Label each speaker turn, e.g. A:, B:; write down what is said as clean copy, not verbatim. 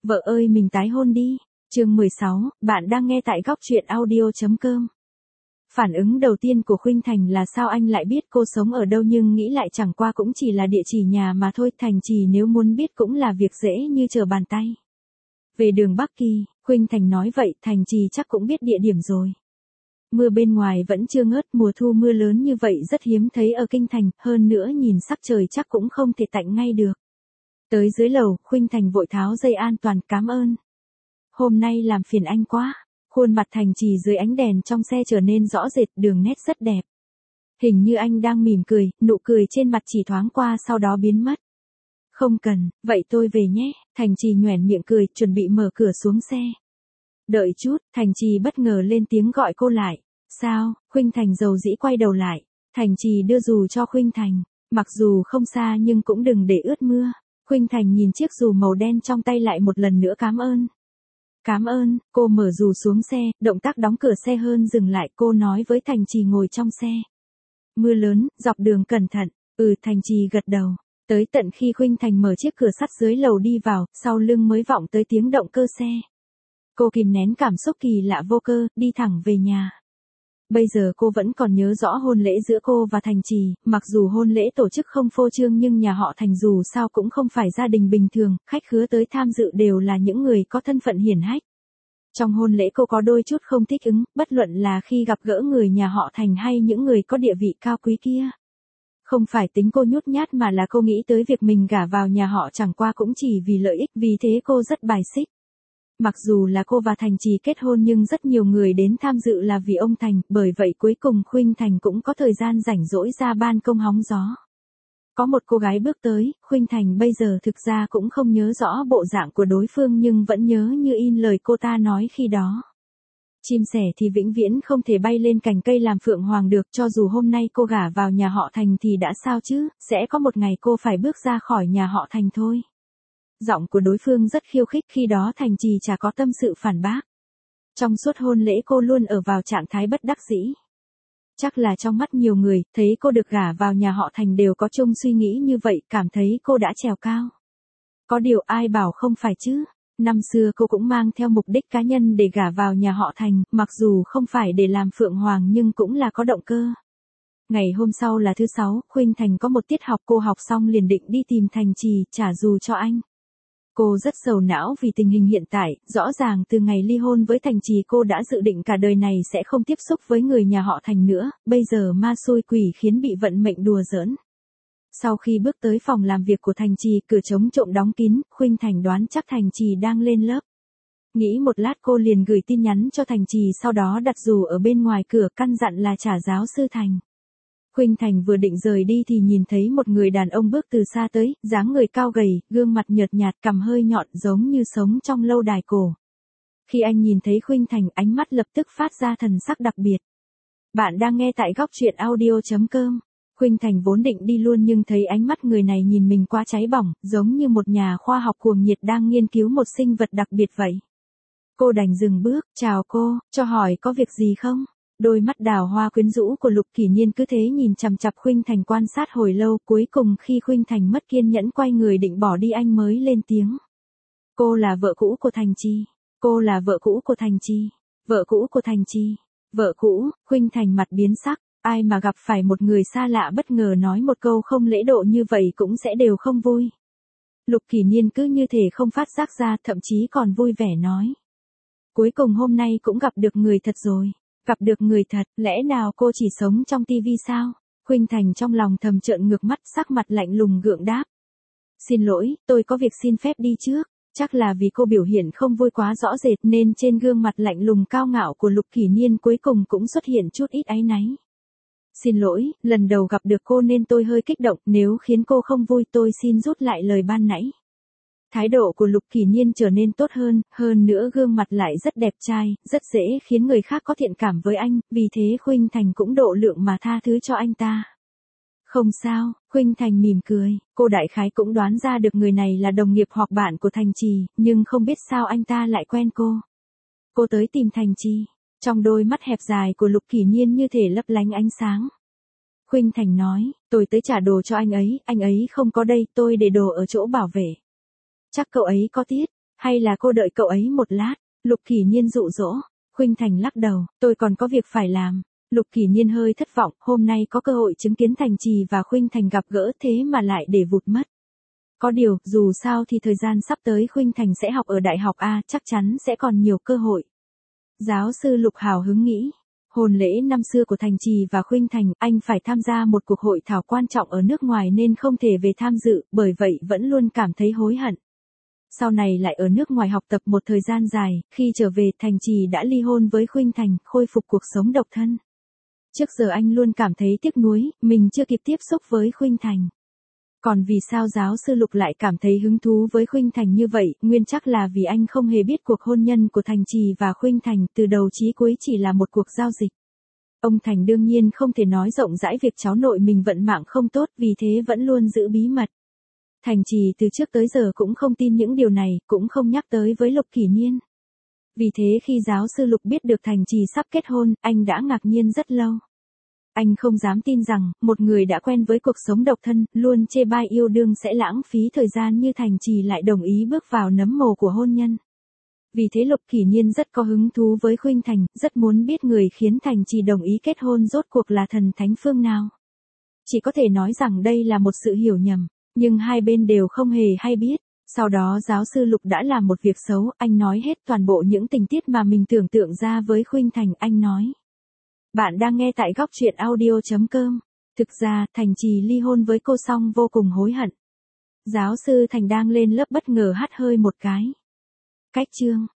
A: Vợ ơi mình tái hôn đi. Chương 16, bạn đang nghe tại góc truyện audio.com. Phản ứng đầu tiên của Khuynh Thành là sao anh lại biết cô sống ở đâu, nhưng nghĩ lại chẳng qua cũng chỉ là địa chỉ nhà mà thôi, Thành Trì nếu muốn biết cũng là việc dễ như trở bàn tay. Về đường Bắc Kỳ, Khuynh Thành nói vậy, Thành Trì chắc cũng biết địa điểm rồi. Mưa bên ngoài vẫn chưa ngớt, mùa thu mưa lớn như vậy rất hiếm thấy ở kinh thành, hơn nữa nhìn sắc trời chắc cũng không thể tạnh ngay được. Tới dưới lầu, Khuynh Thành vội tháo dây an toàn, cảm ơn. Hôm nay làm phiền anh quá. Khuôn mặt Thành Trì dưới ánh đèn trong xe trở nên rõ rệt, đường nét rất đẹp. Hình như anh đang mỉm cười, nụ cười trên mặt chỉ thoáng qua sau đó biến mất. Không cần, vậy tôi về nhé. Thành Trì nhoẻn miệng cười, chuẩn bị mở cửa xuống xe. Đợi chút, Thành Trì bất ngờ lên tiếng gọi cô lại. Sao? Khuynh Thành dầu dĩ quay đầu lại. Thành Trì đưa dù cho Khuynh Thành, mặc dù không xa nhưng cũng đừng để ướt mưa. Khuynh Thành nhìn chiếc dù màu đen trong tay lại một lần nữa, cảm ơn. Cảm ơn, cô mở dù xuống xe, động tác đóng cửa xe hơn dừng lại, cô nói với Thành Trì ngồi trong xe. Mưa lớn, dọc đường cẩn thận. Thành Trì gật đầu. Tới tận khi Khuynh Thành mở chiếc cửa sắt dưới lầu đi vào, sau lưng mới vọng tới tiếng động cơ xe. Cô kìm nén cảm xúc kỳ lạ vô cơ, đi thẳng về nhà. Bây giờ cô vẫn còn nhớ rõ hôn lễ giữa cô và Thành Trì, mặc dù hôn lễ tổ chức không phô trương nhưng nhà họ Thành dù sao cũng không phải gia đình bình thường, khách khứa tới tham dự đều là những người có thân phận hiển hách. Trong hôn lễ cô có đôi chút không thích ứng, bất luận là khi gặp gỡ người nhà họ Thành hay những người có địa vị cao quý kia. Không phải tính cô nhút nhát mà là cô nghĩ tới việc mình gả vào nhà họ chẳng qua cũng chỉ vì lợi ích, vì thế cô rất bài xích. Mặc dù là cô và Thành Trì kết hôn nhưng rất nhiều người đến tham dự là vì ông Thành, bởi vậy cuối cùng Khuynh Thành cũng có thời gian rảnh rỗi ra ban công hóng gió. Có một cô gái bước tới, Khuynh Thành bây giờ thực ra cũng không nhớ rõ bộ dạng của đối phương nhưng vẫn nhớ như in lời cô ta nói khi đó. Chim sẻ thì vĩnh viễn không thể bay lên cành cây làm phượng hoàng được, cho dù hôm nay cô gả vào nhà họ Thành thì đã sao chứ, sẽ có một ngày cô phải bước ra khỏi nhà họ Thành thôi. Giọng của đối phương rất khiêu khích, khi đó Thành Trì chả có tâm sự phản bác. Trong suốt hôn lễ cô luôn ở vào trạng thái bất đắc dĩ. Chắc là trong mắt nhiều người, thấy cô được gả vào nhà họ Thành đều có chung suy nghĩ như vậy, cảm thấy cô đã trèo cao. Có điều ai bảo không phải chứ. Năm xưa cô cũng mang theo mục đích cá nhân để gả vào nhà họ Thành, mặc dù không phải để làm phượng hoàng nhưng cũng là có động cơ. Ngày hôm sau là thứ Sáu, Khuynh Thành có một tiết học, cô học xong liền định đi tìm Thành Trì, trả dù cho anh. Cô rất sầu não vì tình hình hiện tại, rõ ràng từ ngày ly hôn với Thành Trì cô đã dự định cả đời này sẽ không tiếp xúc với người nhà họ Thành nữa, bây giờ ma xui quỷ khiến bị vận mệnh đùa giỡn. Sau khi bước tới phòng làm việc của Thành Trì, cửa chống trộm đóng kín, Khuynh Thành đoán chắc Thành Trì đang lên lớp. Nghĩ một lát cô liền gửi tin nhắn cho Thành Trì, sau đó đặt dù ở bên ngoài cửa, căn dặn là trả giáo sư Thành. Khuynh Thành vừa định rời đi thì nhìn thấy một người đàn ông bước từ xa tới, dáng người cao gầy, gương mặt nhợt nhạt, cằm hơi nhọn giống như sống trong lâu đài cổ. Khi anh nhìn thấy Khuynh Thành, ánh mắt lập tức phát ra thần sắc đặc biệt. Bạn đang nghe tại góc truyện audio.com. Khuynh Thành vốn định đi luôn nhưng thấy ánh mắt người này nhìn mình quá cháy bỏng, giống như một nhà khoa học cuồng nhiệt đang nghiên cứu một sinh vật đặc biệt vậy. Cô đành dừng bước, chào cô, cho hỏi có việc gì không? Đôi mắt đào hoa quyến rũ của Lục Kỷ Niên cứ thế nhìn chằm chằm Khuynh Thành quan sát hồi lâu, cuối cùng khi Khuynh Thành mất kiên nhẫn quay người định bỏ đi anh mới lên tiếng. Cô là vợ cũ của Thành Trì. Cô là vợ cũ của Thành Trì. Vợ cũ của Thành Trì. Vợ cũ, Khuynh Thành mặt biến sắc, ai mà gặp phải một người xa lạ bất ngờ nói một câu không lễ độ như vậy cũng sẽ đều không vui. Lục Kỷ Niên cứ như thể không phát giác ra, thậm chí còn vui vẻ nói. Cuối cùng hôm nay cũng gặp được người thật rồi. Gặp được người thật, lẽ nào cô chỉ sống trong tivi sao? Khuynh Thành trong lòng thầm trợn ngược mắt, sắc mặt lạnh lùng gượng đáp. Xin lỗi, tôi có việc xin phép đi trước. Chắc là vì cô biểu hiện không vui quá rõ rệt nên trên gương mặt lạnh lùng cao ngạo của Lục Kỷ Niên cuối cùng cũng xuất hiện chút ít áy náy. Xin lỗi, lần đầu gặp được cô nên tôi hơi kích động, nếu khiến cô không vui tôi xin rút lại lời ban nãy. Thái độ của Lục Kỷ Niên trở nên tốt hơn nữa gương mặt lại rất đẹp trai, rất dễ khiến người khác có thiện cảm với anh, vì thế Khuynh Thành cũng độ lượng mà tha thứ cho anh ta. Không sao, Khuynh Thành mỉm cười, cô đại khái cũng đoán ra được người này là đồng nghiệp hoặc bạn của Thành Trì, nhưng không biết sao anh ta lại quen cô. Cô tới tìm Thành Trì, trong đôi mắt hẹp dài của Lục Kỷ Niên như thể lấp lánh ánh sáng. Khuynh Thành nói, tôi tới trả đồ cho anh ấy không có đây, tôi để đồ ở chỗ bảo vệ. Chắc cậu ấy có tiết. Hay là cô đợi cậu ấy một lát, Lục Kỷ Nhiên dụ dỗ. Khuynh Thành lắc đầu, tôi còn có việc phải làm. Lục Kỷ Nhiên hơi thất vọng, hôm nay có cơ hội chứng kiến Thành Trì và Khuynh Thành gặp gỡ thế mà lại để vụt mất. Có điều, dù sao thì thời gian sắp tới Khuynh Thành sẽ học ở đại học A, chắc chắn sẽ còn nhiều cơ hội. Giáo sư Lục hào hứng nghĩ, hôn lễ năm xưa của Thành Trì và Khuynh Thành, anh phải tham gia một cuộc hội thảo quan trọng ở nước ngoài nên không thể về tham dự, bởi vậy vẫn luôn cảm thấy hối hận. Sau này lại ở nước ngoài học tập một thời gian dài, khi trở về Thành Trì đã ly hôn với Khuynh Thành, khôi phục cuộc sống độc thân. Trước giờ anh luôn cảm thấy tiếc nuối, mình chưa kịp tiếp xúc với Khuynh Thành. Còn vì sao giáo sư Lục lại cảm thấy hứng thú với Khuynh Thành như vậy, nguyên chắc là vì anh không hề biết cuộc hôn nhân của Thành Trì và Khuynh Thành từ đầu chí cuối chỉ là một cuộc giao dịch. Ông Thành đương nhiên không thể nói rộng rãi việc cháu nội mình vận mạng không tốt, vì thế vẫn luôn giữ bí mật. Thành Trì từ trước tới giờ cũng không tin những điều này, cũng không nhắc tới với Lục Kỷ Nhiên. Vì thế khi giáo sư Lục biết được Thành Trì sắp kết hôn, anh đã ngạc nhiên rất lâu. Anh không dám tin rằng, một người đã quen với cuộc sống độc thân, luôn chê bai yêu đương sẽ lãng phí thời gian như Thành Trì lại đồng ý bước vào nấm mồ của hôn nhân. Vì thế Lục Kỷ Nhiên rất có hứng thú với Khuynh Thành, rất muốn biết người khiến Thành Trì đồng ý kết hôn rốt cuộc là thần thánh phương nào. Chỉ có thể nói rằng đây là một sự hiểu nhầm, nhưng hai bên đều không hề hay biết. Sau đó giáo sư Lục đã làm một việc xấu, anh nói hết toàn bộ những tình tiết mà mình tưởng tượng ra với Khuynh Thành, anh nói. Bạn đang nghe tại góc truyện audio.com. Thực ra, Thành Trì ly hôn với cô xong vô cùng hối hận. Giáo sư Thành đang lên lớp bất ngờ hắt hơi một cái. Cách chương.